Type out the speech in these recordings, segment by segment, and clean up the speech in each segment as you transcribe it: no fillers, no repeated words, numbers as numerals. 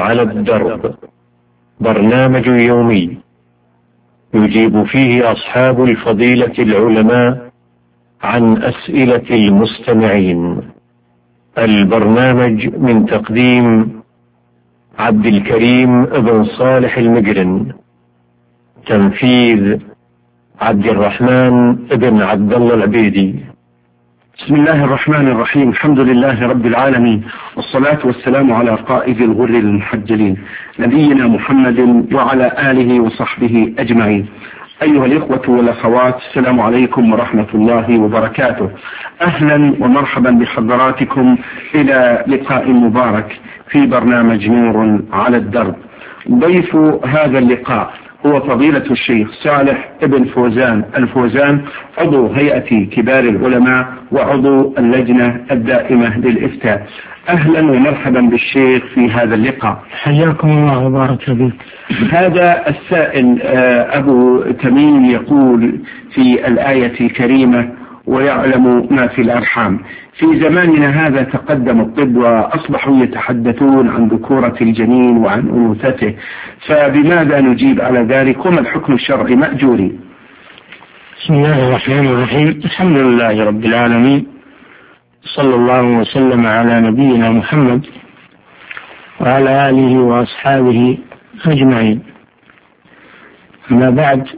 على الدرب، برنامج يومي يجيب فيه أصحاب الفضيلة العلماء عن أسئلة المستمعين. البرنامج من تقديم عبد الكريم بن صالح المجرن، تنفيذ عبد الرحمن بن عبد الله العبيدي. بسم الله الرحمن الرحيم. الحمد لله رب العالمين، والصلاة والسلام على قائد الغر المحجلين نبينا محمد وعلى آله وصحبه أجمعين. أيها الإخوة والأخوات، السلام عليكم ورحمة الله وبركاته. أهلا ومرحبا بحضراتكم إلى لقاء مبارك في برنامج نور على الدرب. ضيف هذا اللقاء هو فضيلة الشيخ صالح ابن فوزان الفوزان، عضو هيئة كبار العلماء وعضو اللجنة الدائمة للإفتاء. أهلا ومرحبا بالشيخ في هذا اللقاء. حياكم الله وبارك بك. هذا السائل أبو تميم يقول في الآية الكريمة: ويعلم ما في الأرحام. في زماننا هذا تقدم الطب وأصبحوا يتحدثون عن ذكورة الجنين وعن أنوثته، فبماذا نجيب على ذلك، وما الحكم الشرعي مأجوري؟ بسم الله الرحمن الرحيم. الحمد لله رب العالمين، صلى الله وسلم على نبينا محمد وعلى آله وأصحابه أجمعين. أما بعد،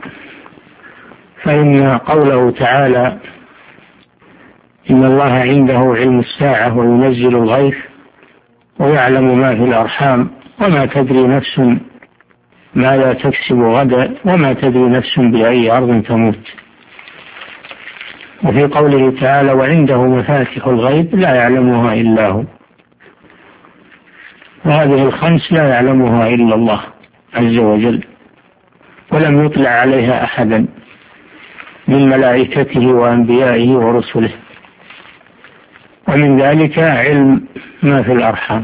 فإن قوله تعالى: إن الله عنده علم الساعة وينزل الغيث ويعلم ما في الأرحام وما تدري نفس ماذا تكسب غدا وما تدري نفس بأي أرض تموت. وفي قوله تعالى: وعنده مفاتح الغيب لا يعلمها إلا هو. وهذه الخمس لا يعلمها إلا الله عز وجل، ولم يطلع عليها أحدا من ملائكته وأنبيائه ورسله. ومن ذلك علم ما في الأرحام،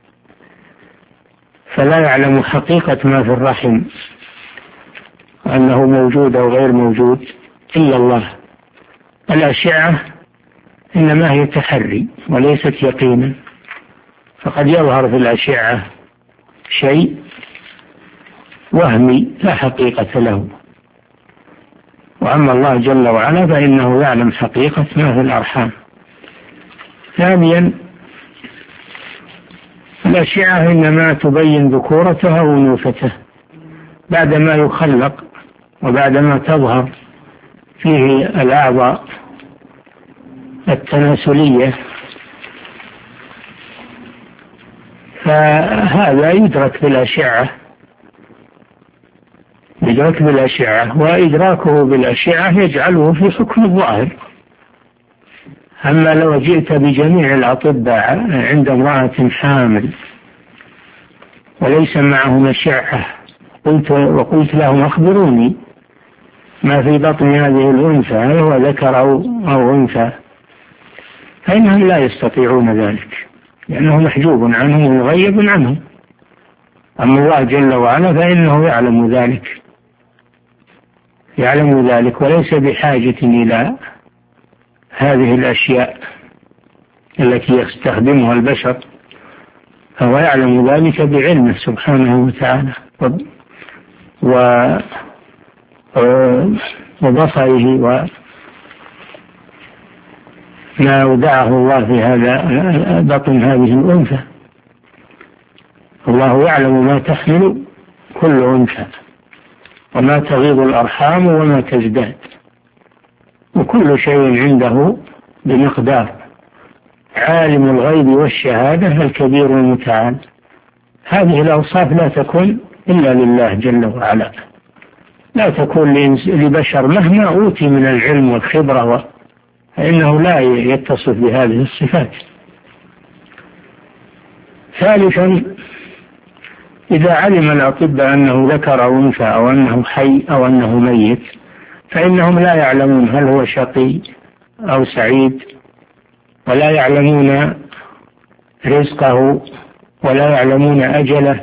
فلا يعلم حقيقة ما في الرحم أنه موجود أو غير موجود إلا الله. الأشعة إنما هي تحري وليست يقينا، فقد يظهر في الأشعة شيء وهمي لا حقيقة له. وأما الله جل وعلا فإنه يعلم حقيقة ما في الأرحام. ثانيا، الأشعة إنما تبين ذكورته وأنوثته بعدما يخلق وبعدما تظهر فيه الأعضاء التناسلية، فهذا يدرك بالأشعة، وإدراكه بالأشعة يجعله في حكم الظاهر. أما لو جئت بجميع الأطباء عند امرأة حامل وليس معهم أشعة وقلت لهم: أخبروني ما في بطن هذه الأنثى، هل هو ذكر أو أنثى؟ فإنهم لا يستطيعون ذلك، لأنه محجوب عنهم ومغيب عنهم. أما الله جل وعلا فإنه يعلم ذلك وليس بحاجة إلى هذه الأشياء التي يستخدمها البشر، فهو يعلم ذلك بعلمه سبحانه وتعالى وبصره وما ودعه الله في هذا بطن هذه الأنثى. الله يعلم ما تحمل كل أنثى وما تغيض الأرحام وما تزداد، وكل شيء عنده بمقدار. عالم الغيب والشهادة الكبير المتعال. هذه الأوصاف لا تكون إلا لله جل وعلا، لا تكون لبشر مهما أوتي من العلم والخبرة، فإنه لا يتصف بهذه الصفات. ثالثا، إذا علم الأطباء أنه ذكر أو أنثى أو أنه حي أو أنه ميت، فإنهم لا يعلمون هل هو شقي أو سعيد، ولا يعلمون رزقه، ولا يعلمون أجله.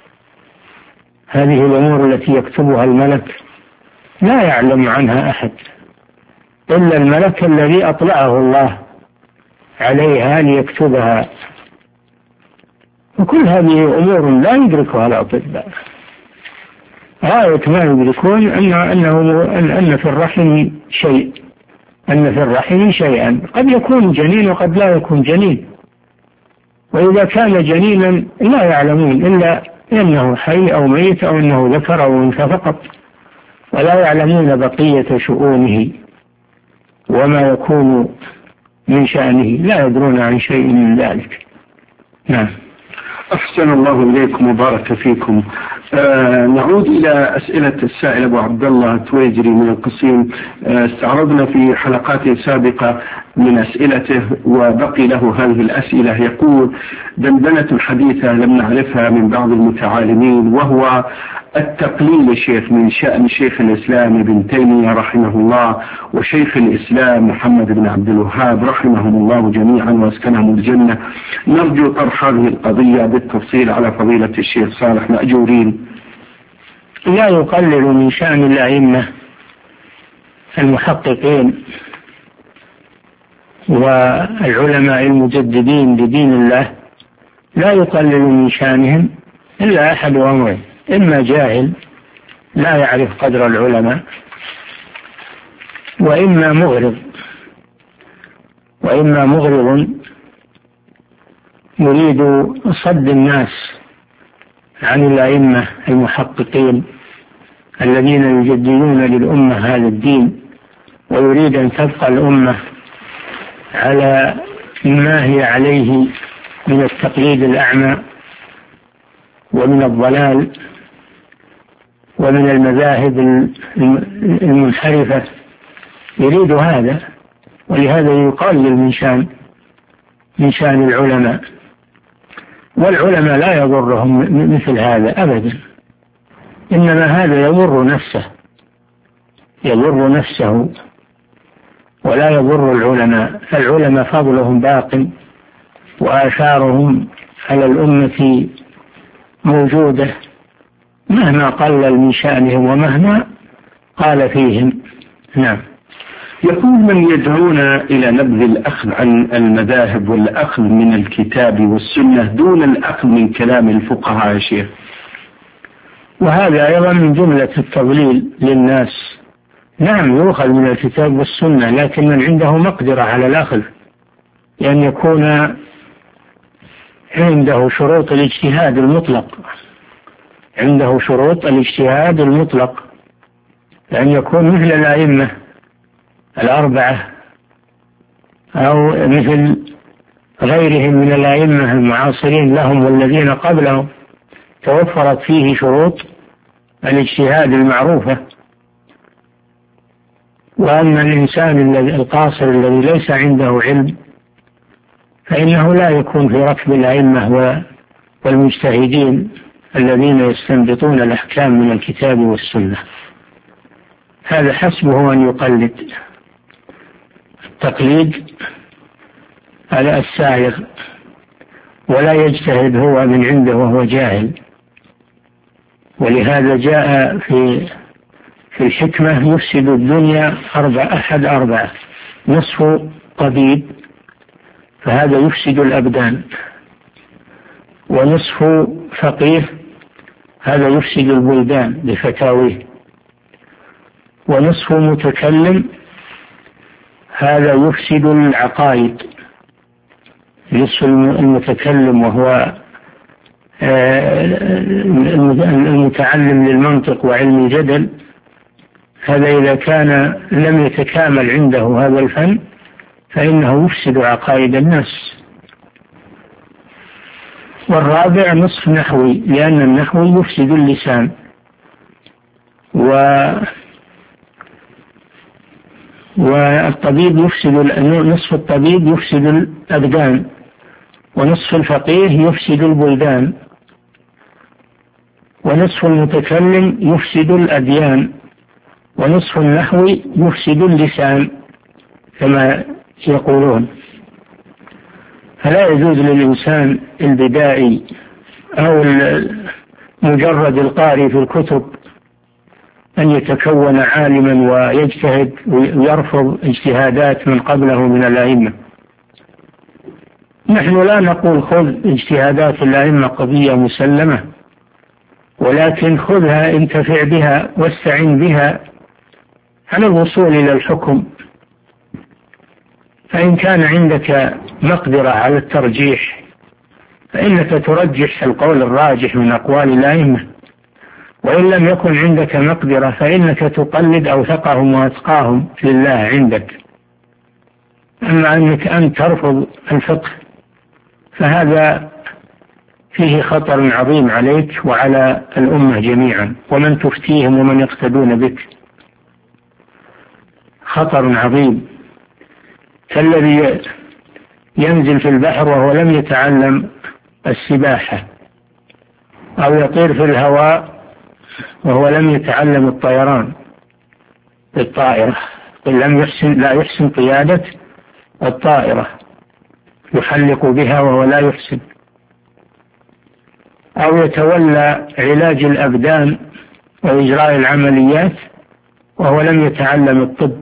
هذه الأمور التي يكتبها الملك لا يعلم عنها أحد إلا الملك الذي أطلعه الله عليها ليكتبها. وكل هذه أمور لا يدركها الأطباء. غاية ما يدركون أن في الرحم شيء، أن في الرحم شيئا قد يكون جنين وقد لا يكون جنين، وإذا كان جنينا لا يعلمون إلا أنه حي أو ميت أو أنه ذكر أو أنثى فقط، ولا يعلمون بقية شؤونه وما يكون من شأنه، لا يدرون عن شيء من ذلك. نعم. أحسن الله إليكم وبارك فيكم. نعود إلى أسئلة السائل أبو عبد الله التويجري من القصيم. استعرضنا في حلقات سابقة من أسئلته وبقي له هذه الأسئلة. يقول: دندنة حديثة لم نعرفها من بعض المتعالمين، وهو التقليل شيخ من شأن شيخ الإسلام ابن تيمية رحمه الله وشيخ الإسلام محمد بن عبد الوهاب رحمهم الله جميعا واسكنهم الجنة. نرجو طرح هذه القضية بالتفصيل على فضيلة الشيخ صالح مأجورين. لا يقلل من شأن الأئمة المحققين والعلماء المجددين لدين الله، لا يقلل من شأنهم إلا أحد أمرين: إما جاهل لا يعرف قدر العلماء، وإما مغرض يريد صد الناس عن الأئمة المحققين الذين يجددون للأمة هذا الدين، ويريد أن تبقى الأمة على ما هي عليه من التقليد الأعمى ومن الضلال ومن المذاهب المنحرفة. يريد هذا، ولهذا يقلل من شأن العلماء، والعلماء لا يضرهم مثل هذا أبدا، إنما هذا يضر نفسه ولا يضر العلماء. العلماء فضلهم باق وآثارهم على الأمة موجودة مهما قلل من شأنهم ومهما قال فيهم. نعم. يقول: من يدعون إلى نبذ الأخذ عن المذاهب والأخذ من الكتاب والسنة دون الأخذ من كلام الفقهاء يا شيخ؟ وهذا أيضا من جملة التضليل للناس. نعم، يؤخذ من الكتاب والسنة، لكن من عنده مقدرة على الأخذ، لأن يكون عنده شروط الاجتهاد المطلق، لأن يكون مثل الأئمة الأربعة أو مثل غيرهم من الأئمة المعاصرين لهم والذين قبلهم، توفرت فيه شروط الاجتهاد المعروفة. وأما الإنسان القاصر الذي ليس عنده علم فإنه لا يكون في ركب الأئمة والمجتهدين الذين يستنبطون الأحكام من الكتاب والسنة. هذا حسبه أن يقلد التقليد على السائر، ولا يجتهد هو من عنده وهو جاهل. ولهذا جاء في الحكمة: يفسد الدنيا أحد أربعة: نصف طبيب فهذا يفسد الأبدان، ونصف فقيه هذا يفسد البلدان بفتاويه، ونصف متكلم هذا يفسد العقائد. نصف المتكلم وهو المتعلم للمنطق وعلم الجدل، هذا إذا كان لم يتكامل عنده هذا الفن فإنه يفسد عقائد الناس. والرابع نصف نحوي، لأن النحوي يفسد اللسان، والطبيب نصف الطبيب يفسد الأبدان، ونصف الفقيه يفسد البلدان، ونصف المتكلم يفسد الأديان، ونصف النحوي يفسد اللسان كما يقولون. فلا يجوز للإنسان البدائي أو مجرد القارئ في الكتب أن يتكون عالما ويجتهد ويرفض اجتهادات من قبله من الأئمة. نحن لا نقول خذ اجتهادات الأئمة قضية مسلمة، ولكن خذها انتفع بها واستعن بها على الوصول إلى الحكم. فإن كان عندك مقدرة على الترجيح فإنك ترجح القول الراجح من أقوال الأئمة، وإن لم يكن عندك مقدرة فإنك تقلد أوثقهم وأتقاهم لله عندك. أما أنك أن ترفض الفقه فهذا فيه خطر عظيم عليك وعلى الأمة جميعا ومن تفتيهم ومن يقتدون بك، خطر عظيم كالذي ينزل في البحر وهو لم يتعلم السباحة، أو يطير في الهواء وهو لم يتعلم الطيران بالطائرة، لا يحسن قيادة الطائرة، يحلق بها وهو لا يحسن، أو يتولى علاج الأبدان وإجراء العمليات وهو لم يتعلم الطب.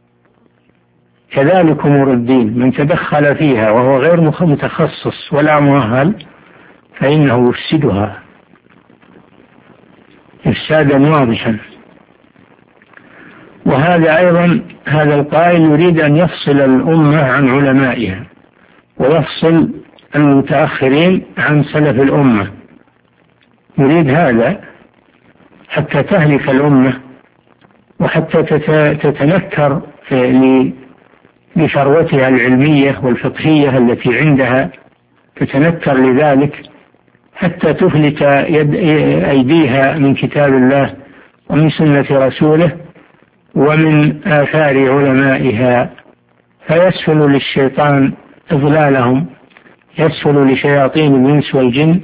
كذلك أمور الدين من تدخل فيها وهو غير متخصص ولا مؤهل فإنه يفسدها إفسادا واضحا. وهذا أيضا هذا القائل يريد أن يفصل الأمة عن علمائها ويفصل المتأخرين عن سلف الأمة، يريد هذا حتى تهلك الأمة وحتى تتنكر لثروتها العلمية والفقهية التي عندها، تتنكر لذلك حتى تفلت أيديها من كتاب الله ومن سنة رسوله ومن آثار علمائها، فيسهل للشيطان إضلالهم، يسهل لشياطين الإنس والجن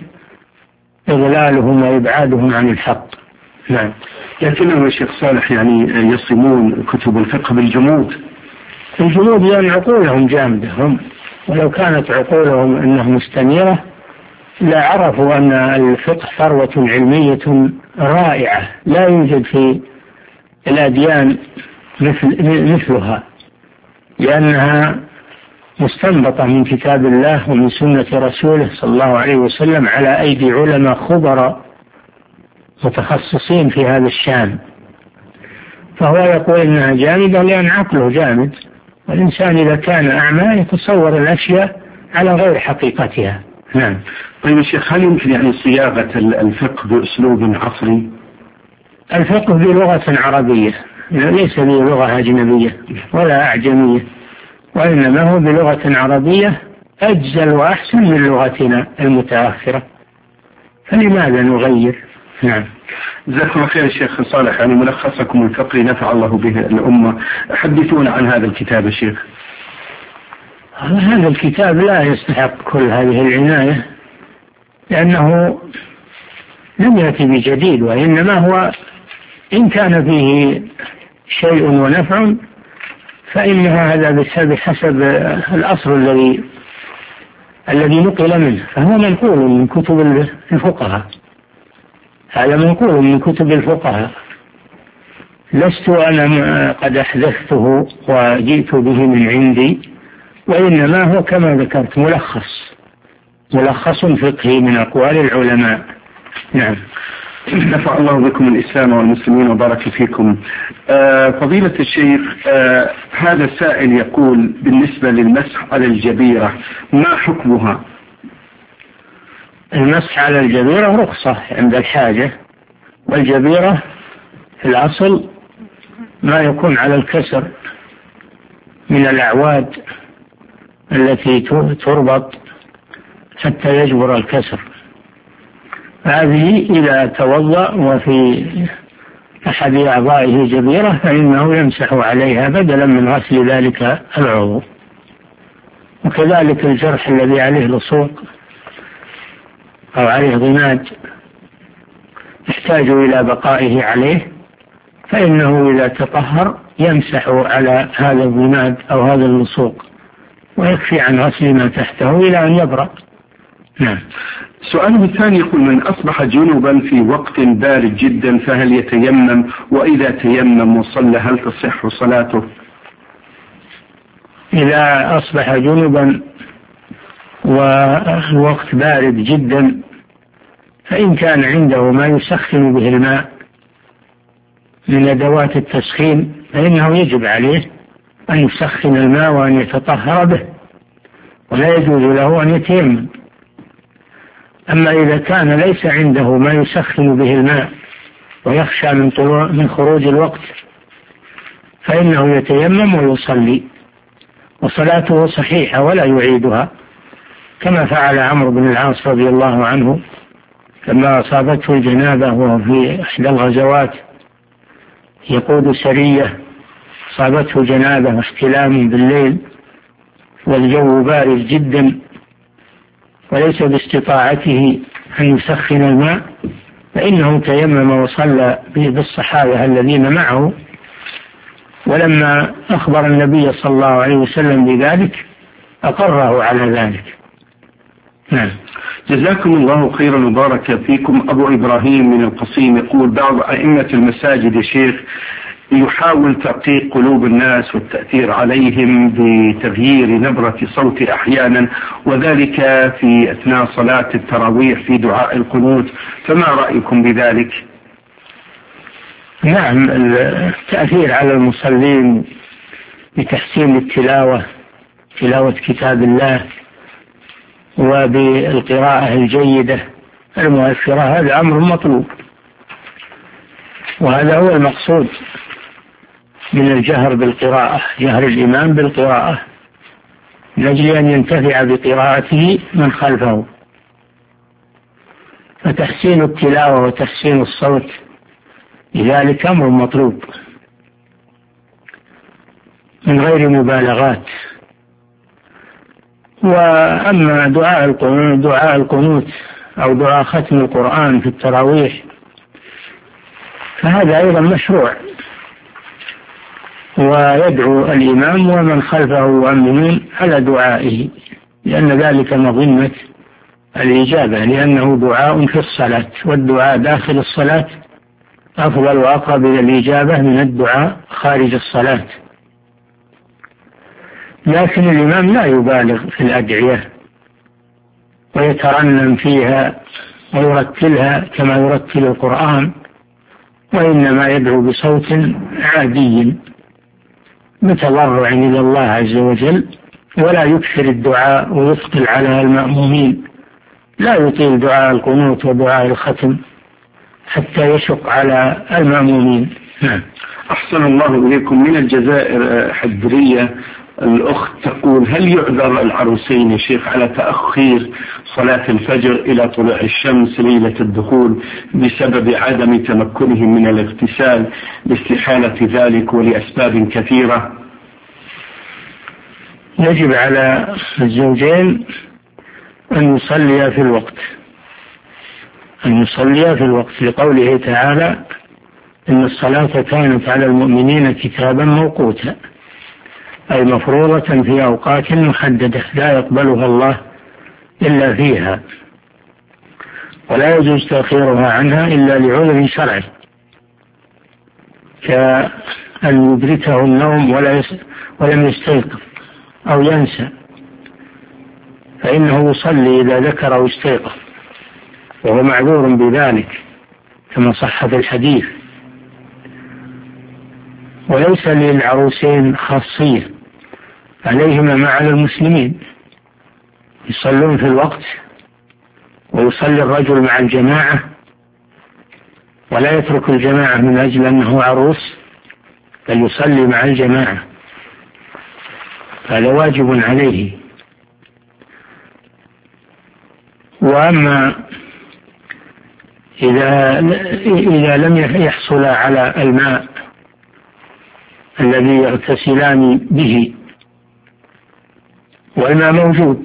إضلالهم وإبعادهم عن الحق. نعم. لكنهم يا شيخ صالح يعني يصمون كتب الفقه بالجمود. الجمود لأن عقولهم جامدة هم، ولو كانت عقولهم أنها مستنيرة لا عرفوا أن الفقه ثروة علمية رائعة لا يوجد في الأديان مثلها، لأنها مستنبطة من كتاب الله ومن سنة رسوله صلى الله عليه وسلم على أيدي علماء خبراء متخصصين في هذا الشان. فهو يقول إنها جامدة لأن عقله جامد، والإنسان إذا كان أعمى يتصور الأشياء على غير حقيقتها. نعم. طيب يا شيخ، هل يمكن يعني صياغة الفقه بأسلوب عصري؟ الفقه بلغة عربية، ليس بلغة أجنبية ولا أعجمية، وإنما هو بلغة عربية أجزل وأحسن من لغتنا المتأخرة، فلماذا نغير؟ نعم. جزاكم الله خير الشيخ صالح، يعني ملخصكم الفقهي نفع الله به الأمة، حدثونا عن هذا الكتاب يا شيخ. هذا الكتاب لا يستحق كل هذه العناية، لأنه لم يأتي بجديد، وإنما هو إن كان فيه شيء ونفع فإن هذا بحسب الأصل الذي نقل منه، فهو منقول من كتب الفقهاء، هذا منقول من كتب الفقهاء، لست أنا قد أحدثته وجئت به من عندي، وإنما هو كما ذكرت ملخص فقهي من أقوال العلماء. نعم. نفع الله بكم الإسلام والمسلمين وبارك فيكم. فضيلة الشيخ، هذا السائل يقول بالنسبة للمسح على الجبيرة ما حكمها؟ المسح على الجبيرة رخصة عند الحاجة، والجبيرة في الأصل ما يكون على الكسر من الأعواد التي تربط حتى يجبر الكسر، هذه إذا توضأ وفي أحد أعضائه جبيرة فإنه يمسح عليها بدلا من غسل ذلك العضو. وكذلك الجرح الذي عليه لصوق أو عليه ضماد يحتاج إلى بقائه عليه، فإنه إذا تطهر يمسح على هذا الضماد أو هذا اللصوق ويكفي عن غسل ما تحته إلى أن يبرأ. نعم. سؤاله الثاني يقول: من أصبح جنبا في وقت بارد جدا فهل يتيمم؟ وإذا تيمم وصلى هل تصح صلاته؟ إذا أصبح جنبا والوقت بارد جدا، فإن كان عنده ما يسخن به الماء من أدوات التسخين فإنه يجب عليه أن يسخن الماء وأن يتطهر به، ولا يجوز له أن يتيمم. أما إذا كان ليس عنده ما يسخن به الماء ويخشى من خروج الوقت فإنه يتيمم ويصلي، وصلاته صحيحة ولا يعيدها، كما فعل عمرو بن العاص رضي الله عنه لما أصابته الجنابة وهو في إحدى الغزوات يقود سرية، أصابته جنابة واحتلام بالليل والجو بارد جدا وليس باستطاعته أن يسخن الماء، فإنه تيمم وصلى بالصحابة الذين معه، ولما أخبر النبي صلى الله عليه وسلم بذلك أقره على ذلك. نعم. جزاكم الله خيرا وبارك فيكم. أبو إبراهيم من القصيم يقول: بعض أئمة المساجد يا شيخ يحاول ترقيق قلوب الناس والتأثير عليهم بتغيير نبرة صوت أحيانا، وذلك في أثناء صلاة التراويح في دعاء القنوت، فما رأيكم بذلك؟ نعم، التأثير على المصلين بتحسين التلاوة، تلاوة كتاب الله، وبالقراءة الجيدة المؤثرة، هذا أمر مطلوب، وهذا هو المقصود من الجهر بالقراءة، جهر الإمام بالقراءة من أجل أن ينتفع بقراءته من خلفه. فتحسين التلاوة وتحسين الصوت لذلك أمر مطلوب من غير مبالغات. وأما دعاء القنوت أو دعاء ختم القرآن في التراويح فهذا أيضا مشروع، ويدعو الإمام ومن خلفه يؤمنون على دعائه، لأن ذلك مظنة الإجابة، لأنه دعاء في الصلاة، والدعاء داخل الصلاة أفضل وأقرب إلى الإجابة من الدعاء خارج الصلاة. لكن الإمام لا يبالغ في الأدعية ويترنم فيها ويرتلها كما يرتل القرآن، وإنما يدعو بصوت عادي متضرع إلى الله عز وجل، ولا يكثر الدعاء ويثقل على المأمومين، لا يطيل دعاء القنوت ودعاء الختم حتى يشق على المأمومين. أحسن الله إليكم. من الجزائر حدرية الأخت تقول: هل يعذر العروسين يا شيخ على تأخير صلاة الفجر إلى طلوع الشمس ليلة الدخول بسبب عدم تمكنهم من الاغتسال لاستحالة ذلك ولأسباب كثيرة؟ يجب على الزوجين أن يصليا في الوقت، لقوله تعالى: إن الصلاة كانت على المؤمنين كتابا موقوتا، أي مفروضة في أوقات محددة لا يقبلها الله إلا فيها، ولا يجوز تأخيرها عنها إلا لعذر شرعي، كأن يدركه النوم ولم يستيقظ أو ينسى، فإنه يصلي إذا ذكر أو استيقظ، وهو معذور بذلك كما صح في الحديث. وليس للعروسين خاصية، عليهما ما على المسلمين، يصلون في الوقت، ويصلي الرجل مع الجماعة ولا يترك الجماعة من أجل أنه عروس، بل يصلي مع الجماعة، هذا واجب عليه. وأما إذا لم يحصل على الماء الذي يغتسلان به، والماء موجود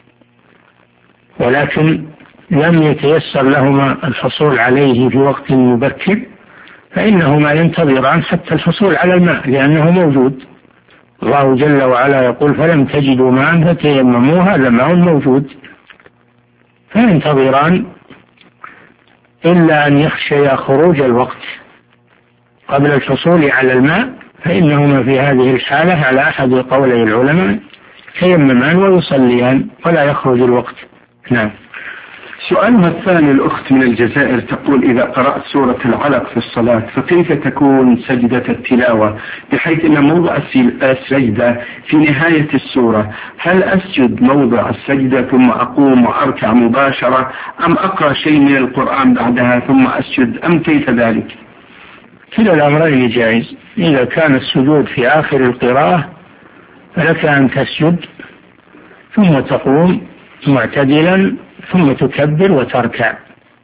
ولكن لم يتيسر لهما الحصول عليه في وقت مبكر، فإنهما ينتظران حتى الحصول على الماء لأنه موجود. الله جل وعلا يقول: فلم تجدوا ماء فتيمموا، هذا ماء موجود، فينتظران إلا أن يخشيا خروج الوقت قبل الحصول على الماء، فإنهما في هذه الحالة على أحد قولي العلماء يتيممان ويصليان ولا يخرج الوقت. نعم. سؤالها الثاني الأخت من الجزائر تقول: إذا قرأت سورة العلق في الصلاة فكيف تكون سجدة التلاوة، بحيث أن موضع السجدة في نهاية السورة، هل أسجد موضع السجدة ثم أقوم وأركع مباشرة، أم أقرأ شيء من القرآن بعدها ثم أسجد، أم كيف ذلك؟ كلا الأمرين جائز. إذا كان السجود في آخر القراءة فلك أن تسجد ثم تقوم معتدلا ثم تكبر وتركع،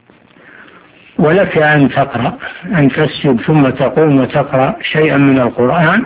ولك أن تقرأ، أن تسجد ثم تقوم وتقرأ شيئا من القرآن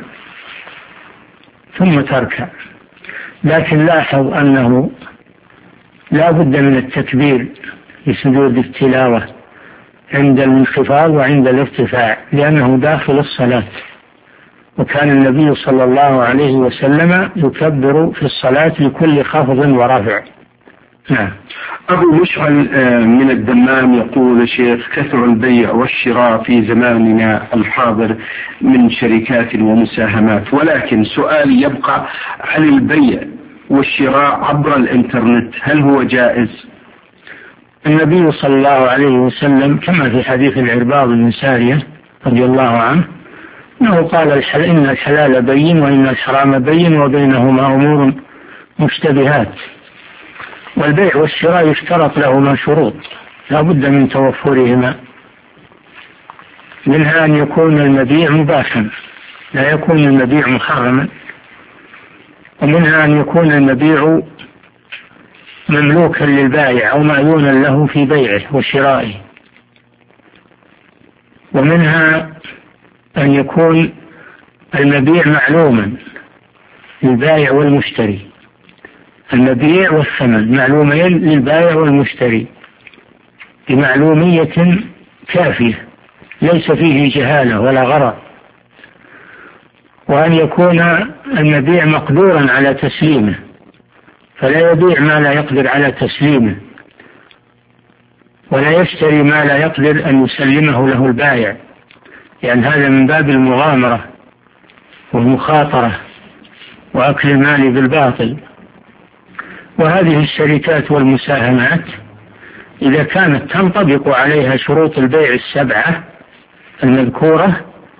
ثم تركع. لكن لاحظ أنه لا بد من التكبير لسجود التلاوة عند الانخفاض وعند الارتفاع، لأنه داخل الصلاة، وكان النبي صلى الله عليه وسلم يكبر في الصلاة لكل خفض ورفع. نعم. أبو مشعل من الدمام يقول: شيخ، كثر البيع والشراء في زماننا الحاضر من شركات ومساهمات، ولكن سؤالي يبقى عن البيع والشراء عبر الإنترنت، هل هو جائز؟ النبي صلى الله عليه وسلم كما في حديث العرباض بن سارية رضي الله عنه أنه قال: إن الحلال بين وإن الحرام بين وبينهما أمور مشتبهات. والبيع والشراء يشترط لهما شروط لا بد من توفرهما، منها أن يكون المبيع مباحا لا يكون المبيع محرما، ومنها أن يكون المبيع مملوكا للبائع أو مأذونا له في بيعه وشرائه، ومنها أن يكون المبيع معلوما للبائع والمشتري، المبيع والثمن معلومين للبائع والمشتري بمعلومية كافية ليس فيه جهالة ولا غرر، وأن يكون المبيع مقدورا على تسليمه فلا يبيع ما لا يقدر على تسليمه، ولا يشتري ما لا يقدر أن يسلمه له البائع، يعني هذا من باب المغامرة والمخاطرة وأكل المال بالباطل. وهذه الشركات والمساهمات إذا كانت تنطبق عليها شروط البيع السبعة المذكورة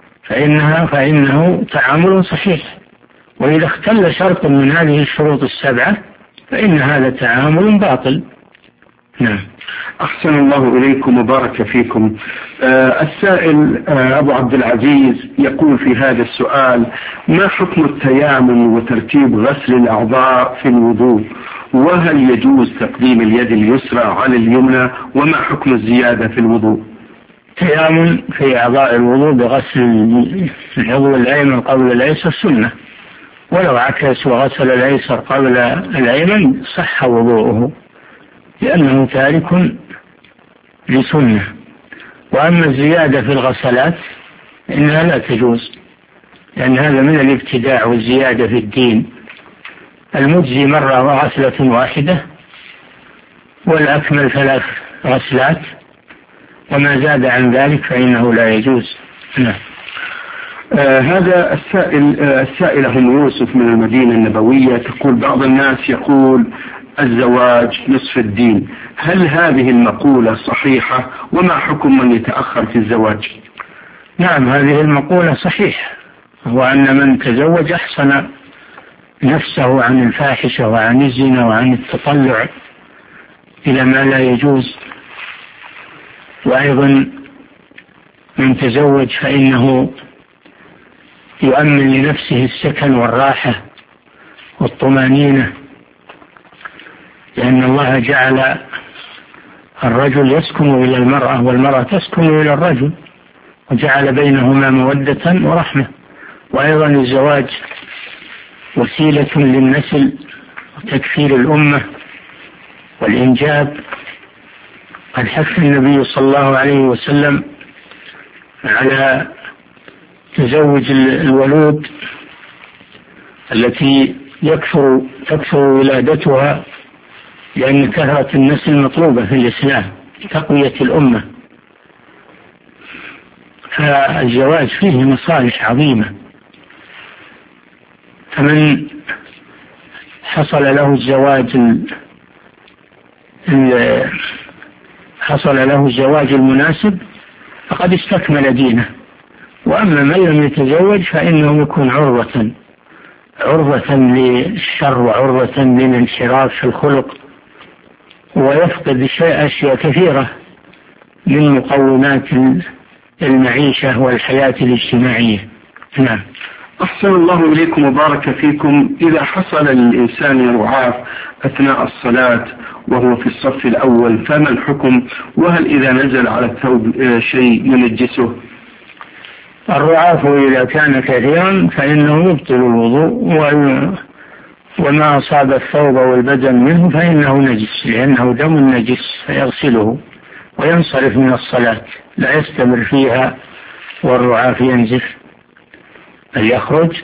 فإنه تعامل صحيح، وإذا اختل شرط من هذه الشروط السبعة فإن هذا تعامل باطل. نعم. أحسن الله إليكم وبارك فيكم. السائل أبو عبد العزيز يقول في هذا السؤال: ما حكم التيامن وترتيب غسل الأعضاء في الوضوء؟ وهل يجوز تقديم اليد اليسرى على اليمنى؟ وما حكم الزيادة في الوضوء؟ التيامن في أعضاء الوضوء بغسل العضو الأيمن قبل الأيسر سنة، ولو عكس وغسل الأيسر قبل الأيمن صح وضوءه لأنه تارك لسنة. وأما الزيادة في الغسلات إنها لا تجوز، لأن هذا من الابتداع والزيادة في الدين. المجزي مرة وغسلة واحدة، والأكمل 3 غسلات، وما زاد عن ذلك فإنه لا يجوز. نعم. هذا السائلة أم يوسف من المدينة النبوية تقول: بعض الناس يقول الزواج نصف الدين، هل هذه المقولة صحيحة؟ وما حكم من يتأخر في الزواج؟ نعم، هذه المقولة صحيحة، وأن من تزوج أحسن نفسه عن الفاحشة وعن الزنا وعن التطلع إلى ما لا يجوز. وأيضا من تزوج فإنه يؤمن لنفسه السكن والراحة والطمأنينة، لأن الله جعل الرجل يسكن إلى المرأة والمرأة تسكن إلى الرجل، وجعل بينهما مودة ورحمة. وأيضا الزواج وسيلة للنسل وتكثير الأمة والإنجاب. قد حث النبي صلى الله عليه وسلم على تزوج الولود التي تكثر ولادتها، لأن كثرة النسل مطلوبة في الإسلام تقوية الأمة، فالزواج فيه مصالح عظيمة. فمن حصل له الزواج المناسب فقد استكمل دينه، وأما من لم يتزوج فإنه يكون عرضة للشر وعرضة للانحراف في الخلق، ويفقد أشياء كثيرة من مقومات المعيشة والحياة الاجتماعية. نعم. أحسن الله إليكم وبارك فيكم. إذا حصل للإنسان رعاف أثناء الصلاة وهو في الصف الأول فما الحكم؟ وهل إذا نزل على الثوب شيء ينجسه؟ الرعاف إذا كان كثيرا فإنه يبطل الوضوء، وما أصاب الثوب والبدن منه فإنه نجس، لأنه دم نجس، فيغسله وينصرف من الصلاة، لا يستمر فيها والرعاف ينزف، بل يخرج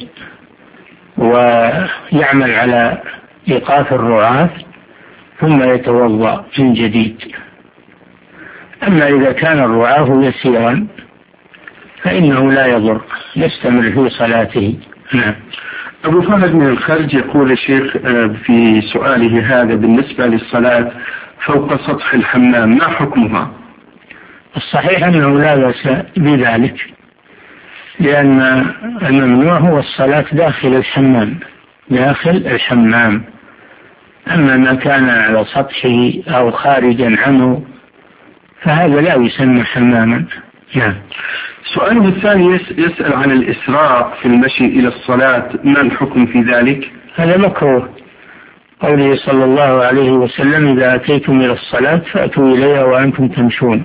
ويعمل على إيقاف الرعاف ثم يتوضأ من جديد. أما إذا كان الرعاف يسيرا فإنه لا يضر، يستمر في صلاته. نعم. أبو فهد من الخرج يقول الشيخ في سؤاله هذا بالنسبة للصلاة فوق سطح الحمام ما حكمها؟ الصحيح أنه لا بأس بذلك، لأن الممنوع هو الصلاة داخل الحمام، أما ما كان على سطحه أو خارجا عنه فهذا لا يسمى حماما. نعم. سؤاله الثاني يسأل عن الإسراع في المشي إلى الصلاة، ما الحكم في ذلك؟ هذا مكروه، قوله صلى الله عليه وسلم إذا أتيتم إلى الصلاة فأتوا إليها وأنتم تمشون،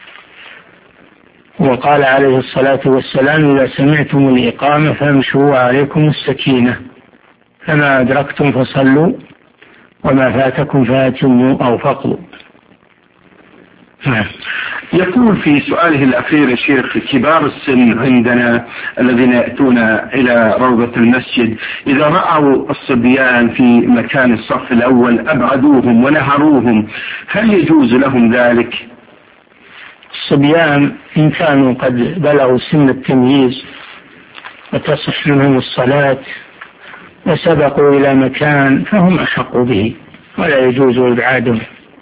وقال عليه الصلاة والسلام إذا سمعتم الإقامة فامشوا عليكم السكينة، فما أدركتم فصلوا وما فاتكم فاتموا أو فقلوا. يقول في سؤاله الأخير يا شيخ كبار السن عندنا الذين يأتون إلى روضة المسجد إذا رأوا الصبيان في مكان الصف الأول أبعدوهم ونهروهم، هل يجوز لهم ذلك؟ الصبيان إن كانوا قد بلغوا سن التمييز وتصح منهم الصلاة وسبقوا إلى مكان فهم أحق به، ولا يجوز إبعادهم،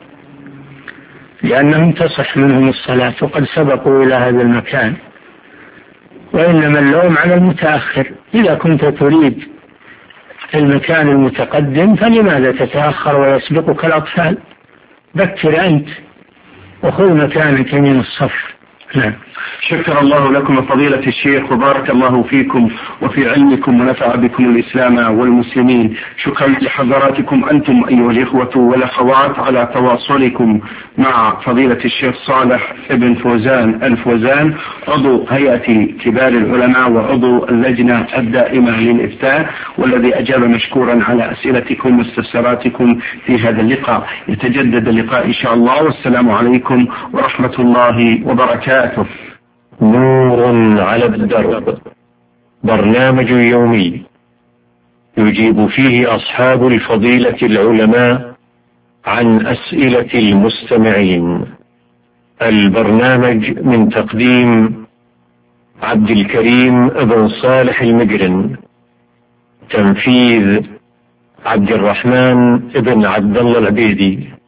لأنهم تصح منهم الصلاة وقد سبقوا إلى هذا المكان. وإنما اللوم على المتأخر، إذا كنت تريد المكان المتقدم فلماذا تتأخر ويسبقك الأطفال؟ بكر أنت وخذ مكانك من الصف. نعم. شكر الله لكم فضيلة الشيخ وبارك الله فيكم وفي علمكم ونفع بكم الإسلام والمسلمين. شكرا لحضراتكم أنتم أيها الإخوة والأخوات على تواصلكم مع فضيلة الشيخ صالح ابن فوزان الفوزان عضو هيئة كبار العلماء وعضو اللجنة الدائمة للإفتاء، والذي أجاب مشكورا على أسئلتكم واستفساراتكم في هذا اللقاء. يتجدد اللقاء إن شاء الله، والسلام عليكم ورحمة الله وبركاته. نور على الدرب، برنامج يومي يجيب فيه أصحاب الفضيلة العلماء عن أسئلة المستمعين. البرنامج من تقديم عبد الكريم بن صالح المجرن، تنفيذ عبد الرحمن بن عبد الله العبيدي.